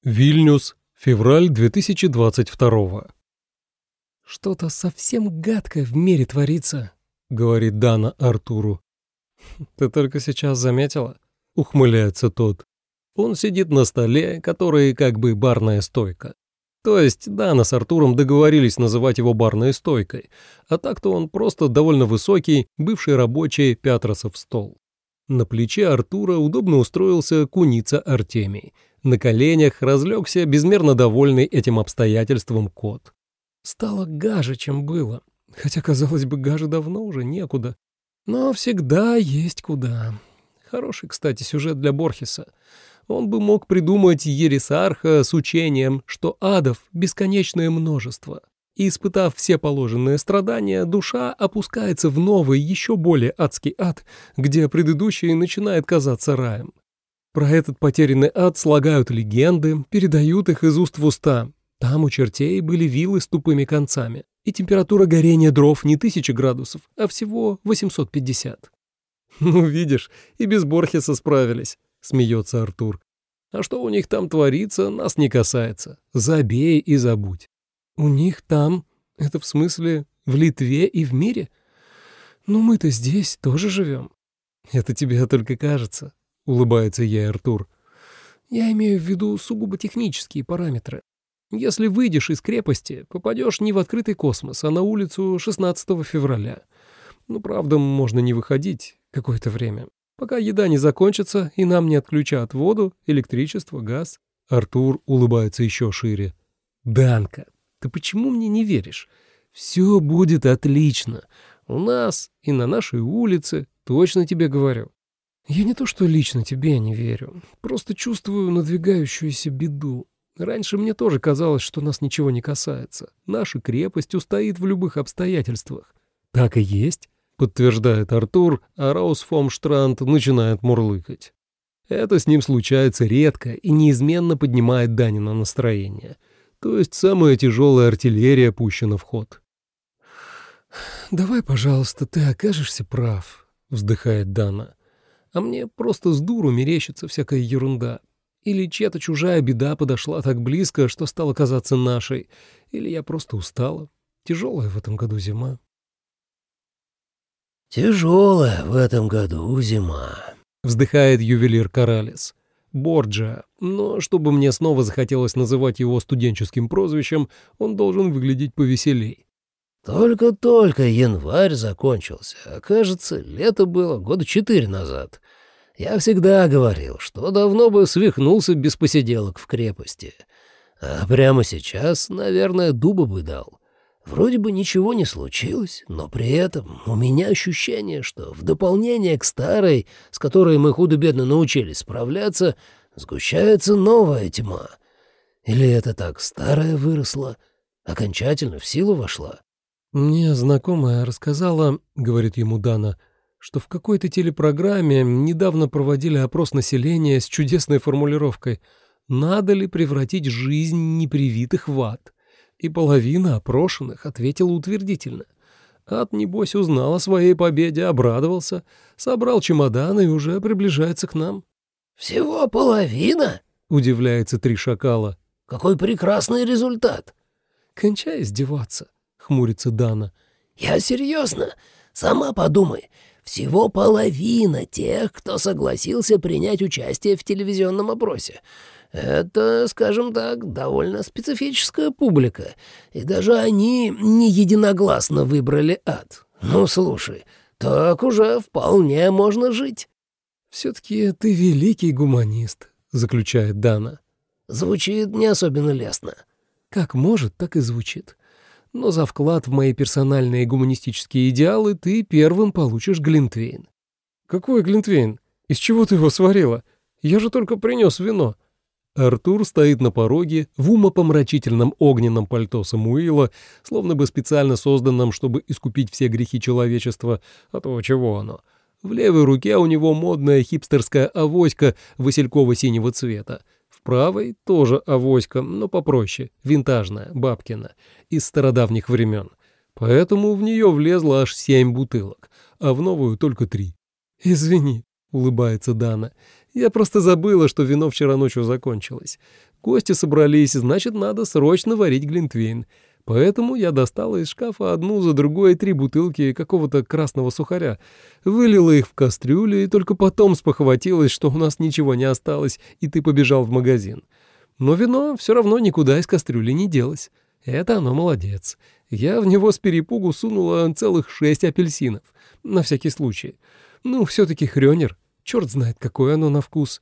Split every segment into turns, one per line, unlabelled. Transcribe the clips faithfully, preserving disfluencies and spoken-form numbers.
Вильнюс, февраль две тысячи двадцать второго. «Что-то совсем гадкое в мире творится», — говорит Дана Артуру. «Ты только сейчас заметила?» — ухмыляется тот. Он сидит на столе, который как бы барная стойка. То есть Дана с Артуром договорились называть его барной стойкой, а так-то он просто довольно высокий, бывший рабочий Пятросов стол. На плече Артура удобно устроился куница Артемий. На коленях разлегся безмерно довольный этим обстоятельством кот. Стало гаже, чем было, хотя, казалось бы, гаже давно уже некуда. Но всегда есть куда. Хороший, кстати, сюжет для Борхеса. Он бы мог придумать ересарха с учением, что адов бесконечное множество. И, испытав все положенные страдания, душа опускается в новый, еще более адский ад, где предыдущий начинает казаться раем. Про этот потерянный ад слагают легенды, передают их из уст в уста. Там у чертей были вилы с тупыми концами, и температура горения дров не тысяча градусов, а всего восемьсот пятьдесят. «Ну, видишь, и без Борхеса справились», — смеется Артур. «А что у них там творится, нас не касается. Забей и забудь». «У них там? Это в смысле в Литве и в мире? Ну, мы-то здесь тоже живем». «Это тебе только кажется», — улыбается ей Артур. «Я имею в виду сугубо технические параметры. Если выйдешь из крепости, попадешь не в открытый космос, а на улицу шестнадцатого февраля. Ну, правда, можно не выходить какое-то время, пока еда не закончится и нам не отключат воду, электричество, газ». Артур улыбается еще шире. «Данка, ты почему мне не веришь? Все будет отлично. У нас и на нашей улице, точно тебе говорю». «Я не то что лично тебе не верю, просто чувствую надвигающуюся беду. Раньше мне тоже казалось, что нас ничего не касается. Наша крепость устоит в любых обстоятельствах». «Так и есть», — подтверждает Артур, а Раусфомштранд начинает мурлыкать. Это с ним случается редко и неизменно поднимает Данина настроение. То есть самая тяжелая артиллерия пущена в ход. «Давай, пожалуйста, ты окажешься прав», — вздыхает Дана. «А мне просто с дуру мерещится всякая ерунда. Или чья-то чужая беда подошла так близко, что стала казаться нашей. Или я просто устала. Тяжелая в этом году зима».
«Тяжелая в этом году зима», —
вздыхает ювелир Коралес. Борджиа, но чтобы мне снова захотелось называть его студенческим прозвищем, он должен выглядеть повеселей.
«Только-только январь закончился, а кажется, лето было года четыре назад. Я всегда говорил, что давно бы свихнулся без посиделок в крепости. А прямо сейчас, наверное, дуба бы дал. Вроде бы ничего не случилось, но при этом у меня ощущение, что в дополнение к старой, с которой мы худо-бедно научились справляться, сгущается новая тьма. Или это так старая выросла, окончательно в силу вошла?»
«Мне знакомая рассказала, — говорит ему Дана, — что в какой-то телепрограмме недавно проводили опрос населения с чудесной формулировкой «Надо ли превратить жизнь непривитых в ад?» И половина опрошенных ответила утвердительно. Ад, небось, узнал о своей победе, обрадовался, собрал чемоданы и уже приближается к нам.
«Всего половина?»
— удивляется Три Шакала.
«Какой прекрасный результат!»
«Кончай издеваться», — хмурится Дана.
«Я серьезно. Сама подумай. Всего половина тех, кто согласился принять участие в телевизионном опросе. Это, скажем так, довольно специфическая публика, и даже они не единогласно выбрали ад. Ну, слушай, так уже вполне можно жить».
«Все-таки ты великий гуманист», — заключает Дана.
«Звучит не особенно лестно».
«Как может, так и звучит. Но за вклад в мои персональные гуманистические идеалы ты первым получишь глинтвейн». «Какой глинтвейн? Из чего ты его сварила? Я же только принес вино». Артур стоит на пороге в умопомрачительном огненном пальто Самуила, словно бы специально созданном, чтобы искупить все грехи человечества, а то чего оно. В левой руке у него модная хипстерская авоська васильково-синего цвета. В правой тоже авоська, но попроще, винтажная, бабкина, из стародавних времен. Поэтому в нее влезло аж семь бутылок, а в новую только три. «Извини», — улыбается Дана, — Я просто забыла, что вино вчера ночью закончилось. Гости собрались, значит, надо срочно варить глинтвейн. Поэтому я достала из шкафа одну за другой три бутылки какого-то красного сухаря, вылила их в кастрюлю и только потом спохватилась, что у нас ничего не осталось, и ты побежал в магазин. Но вино все равно никуда из кастрюли не делось. Это оно молодец. Я в него с перепугу сунула целых шесть апельсинов, на всякий случай. Ну, все-таки хрёнер. Черт знает, какое оно на вкус.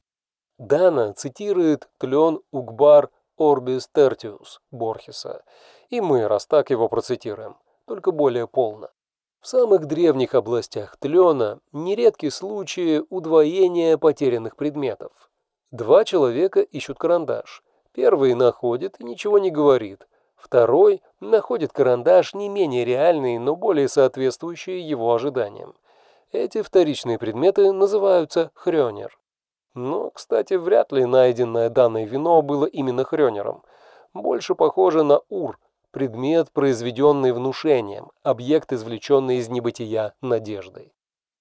Дана цитирует «Тлен угбар орбис тертиус» Борхеса, и мы, раз так, его процитируем, только более полно. В самых древних областях тлена нередки случаи удвоения потерянных предметов. Два человека ищут карандаш. Первый находит и ничего не говорит. Второй находит карандаш не менее реальный, но более соответствующий его ожиданиям. Эти вторичные предметы называются хрёнер. Но, кстати, вряд ли найденное данное вино было именно хрёнером. Больше похоже на ур, предмет, произведенный внушением, объект, извлеченный из небытия надеждой.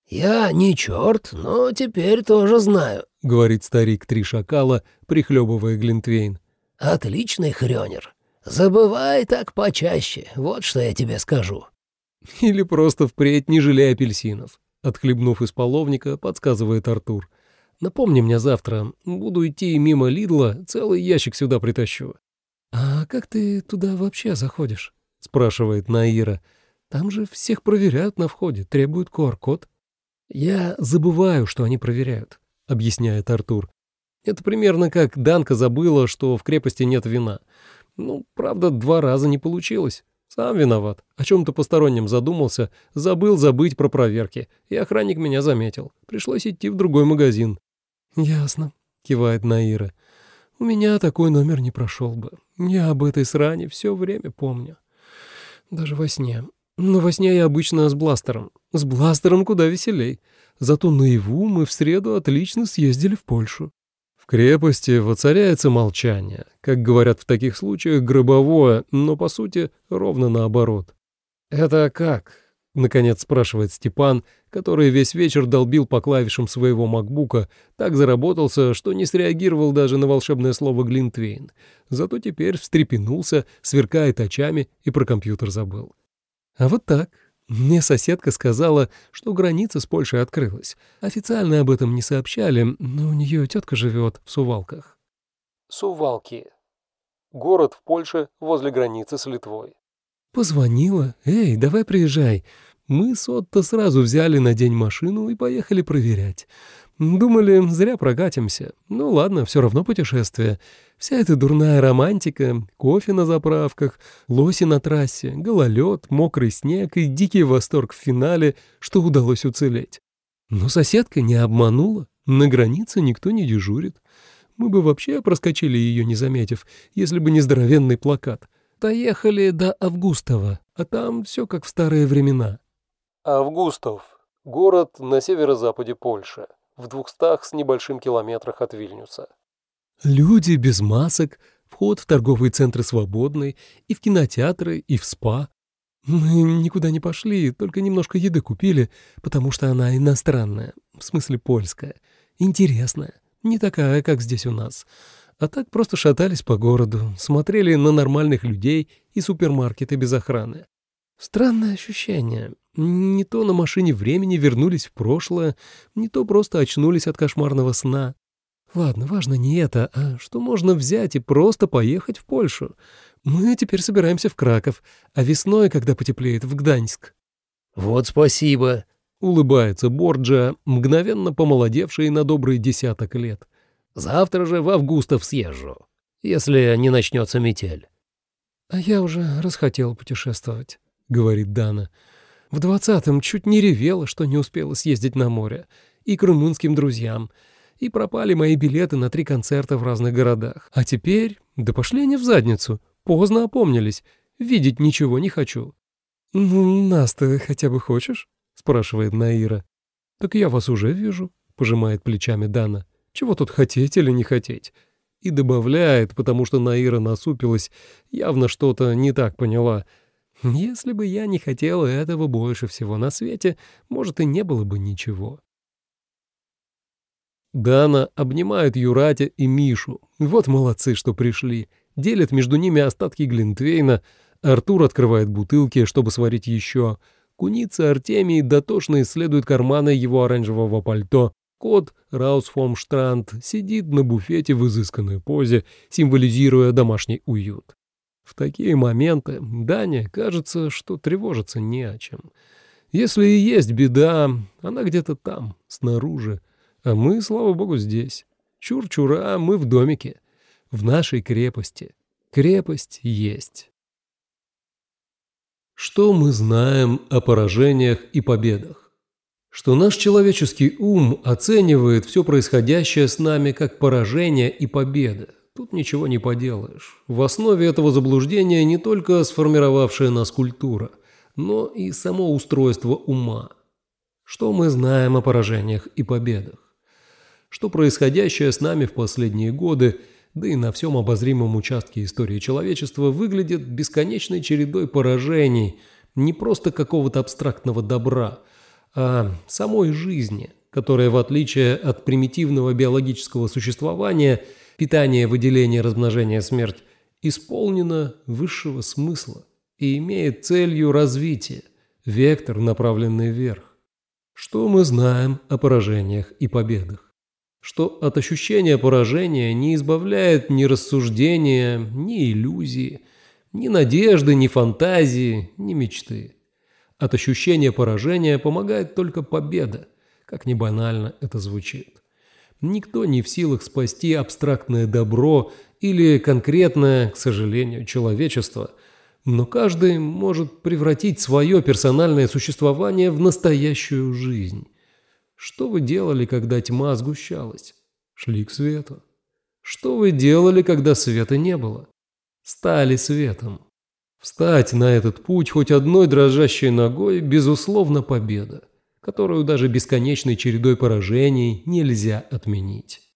«Я не черт, но теперь тоже знаю», —
говорит старик Три Шакала, прихлебывая глинтвейн.
«Отличный хрёнер. Забывай так почаще, вот что я тебе скажу».
«Или просто впредь не жалей апельсинов», — отхлебнув из половника, подсказывает Артур. «Напомни мне завтра, буду идти мимо Лидла, целый ящик сюда притащу». «А как ты туда вообще заходишь?» — спрашивает Наира. «Там же всех проверяют на входе, требуют ку ар код». «Я забываю, что они проверяют», — объясняет Артур. «Это примерно как Данка забыла, что в крепости нет вина. Ну, правда, два раза не получилось. Сам виноват. О чем-то постороннем задумался, забыл забыть про проверки, и охранник меня заметил. Пришлось идти в другой магазин». «Ясно», — кивает Наира. «У меня такой номер не прошел бы. Я об этой сране все время помню. Даже во сне. Но во сне я обычно с бластером. С бластером куда веселей. Зато наяву мы в среду отлично съездили в Польшу». В крепости воцаряется молчание, как говорят в таких случаях, гробовое, но, по сути, ровно наоборот. «Это как?» — наконец спрашивает Степан, который весь вечер долбил по клавишам своего макбука, так заработался, что не среагировал даже на волшебное слово «глинтвейн». Зато теперь встрепенулся, сверкает очами и про компьютер забыл. «А вот так. Мне соседка сказала, что граница с Польшей открылась. Официально об этом не сообщали, но у нее тетка живет в Сувалках». Сувалки. Город в Польше возле границы с Литвой. Позвонила. «Эй, давай приезжай». Мы с Отто сразу взяли на день машину и поехали проверять. Думали, зря прокатимся. Ну ладно, все равно путешествие. Вся эта дурная романтика, кофе на заправках, лоси на трассе, гололед, мокрый снег и дикий восторг в финале, что удалось уцелеть. Но соседка не обманула. На границе никто не дежурит. Мы бы вообще проскочили ее, не заметив, если бы не здоровенный плакат. Доехали до Августова, а там все как в старые времена. Августов. Город на северо-западе Польши, в двухстах с небольшим километрах от Вильнюса. Люди без масок, вход в торговые центры свободный, и в кинотеатры, и в спа. Мы никуда не пошли, только немножко еды купили, потому что она иностранная, в смысле польская, интересная, не такая, как здесь у нас. А так просто шатались по городу, смотрели на нормальных людей и супермаркеты без охраны. Странное ощущение. Не то на машине времени вернулись в прошлое, не то просто очнулись от кошмарного сна. Ладно, важно не это, а что можно взять и просто поехать в Польшу. Мы теперь собираемся в Краков, а весной, когда потеплеет, в Гданьск.
«Вот спасибо»,
— улыбается Борджа, мгновенно помолодевший на добрый десяток лет.
«Завтра же в Августов съезжу, если не начнется метель».
«А я уже расхотел путешествовать», — говорит Дана. «В двадцатом чуть не ревела, что не успела съездить на море, и к румынским друзьям, и пропали мои билеты на три концерта в разных городах. А теперь, да пошли они в задницу, поздно опомнились, видеть ничего не хочу». «Ну, нас-то хотя бы хочешь?» — спрашивает Наира. «Так я вас уже вижу», — пожимает плечами Дана. «Чего тут хотеть или не хотеть?» И добавляет, потому что Наира насупилась, явно что-то не так поняла. «Если бы я не хотела этого больше всего на свете, может, и не было бы ничего». Дана обнимает Юратя и Мишу. Вот молодцы, что пришли. Делят между ними остатки глинтвейна. Артур открывает бутылки, чтобы сварить еще. Куница Артемий дотошно исследует карманы его оранжевого пальто. Кот Раусфомштранд сидит на буфете в изысканной позе, символизируя домашний уют. В такие моменты Дане кажется, что тревожиться не о чем. Если и есть беда, она где-то там, снаружи. А мы, слава богу, здесь. Чур-чура, мы в домике. В нашей крепости. Крепость есть. Что мы знаем о поражениях и победах? Что наш человеческий ум оценивает все происходящее с нами как поражение и победа. Тут ничего не поделаешь. В основе этого заблуждения не только сформировавшая нас культура, но и само устройство ума. Что мы знаем о поражениях и победах? Что происходящее с нами в последние годы, да и на всем обозримом участке истории человечества, выглядит бесконечной чередой поражений, не просто какого-то абстрактного добра, а самой жизни, которая, в отличие от примитивного биологического существования, питание, выделение, размножение, смерть, исполнена высшего смысла и имеет целью развитие, вектор, направленный вверх. Что мы знаем о поражениях и победах? Что от ощущения поражения не избавляет ни рассуждения, ни иллюзии, ни надежды, ни фантазии, ни мечты. От ощущения поражения помогает только победа, как ни банально это звучит. Никто не в силах спасти абстрактное добро или конкретное, к сожалению, человечество, но каждый может превратить свое персональное существование в настоящую жизнь. Что вы делали, когда тьма сгущалась? Шли к свету. Что вы делали, когда света не было? Стали светом. Встать на этот путь хоть одной дрожащей ногой – безусловно победа, которую даже бесконечной чередой поражений нельзя отменить.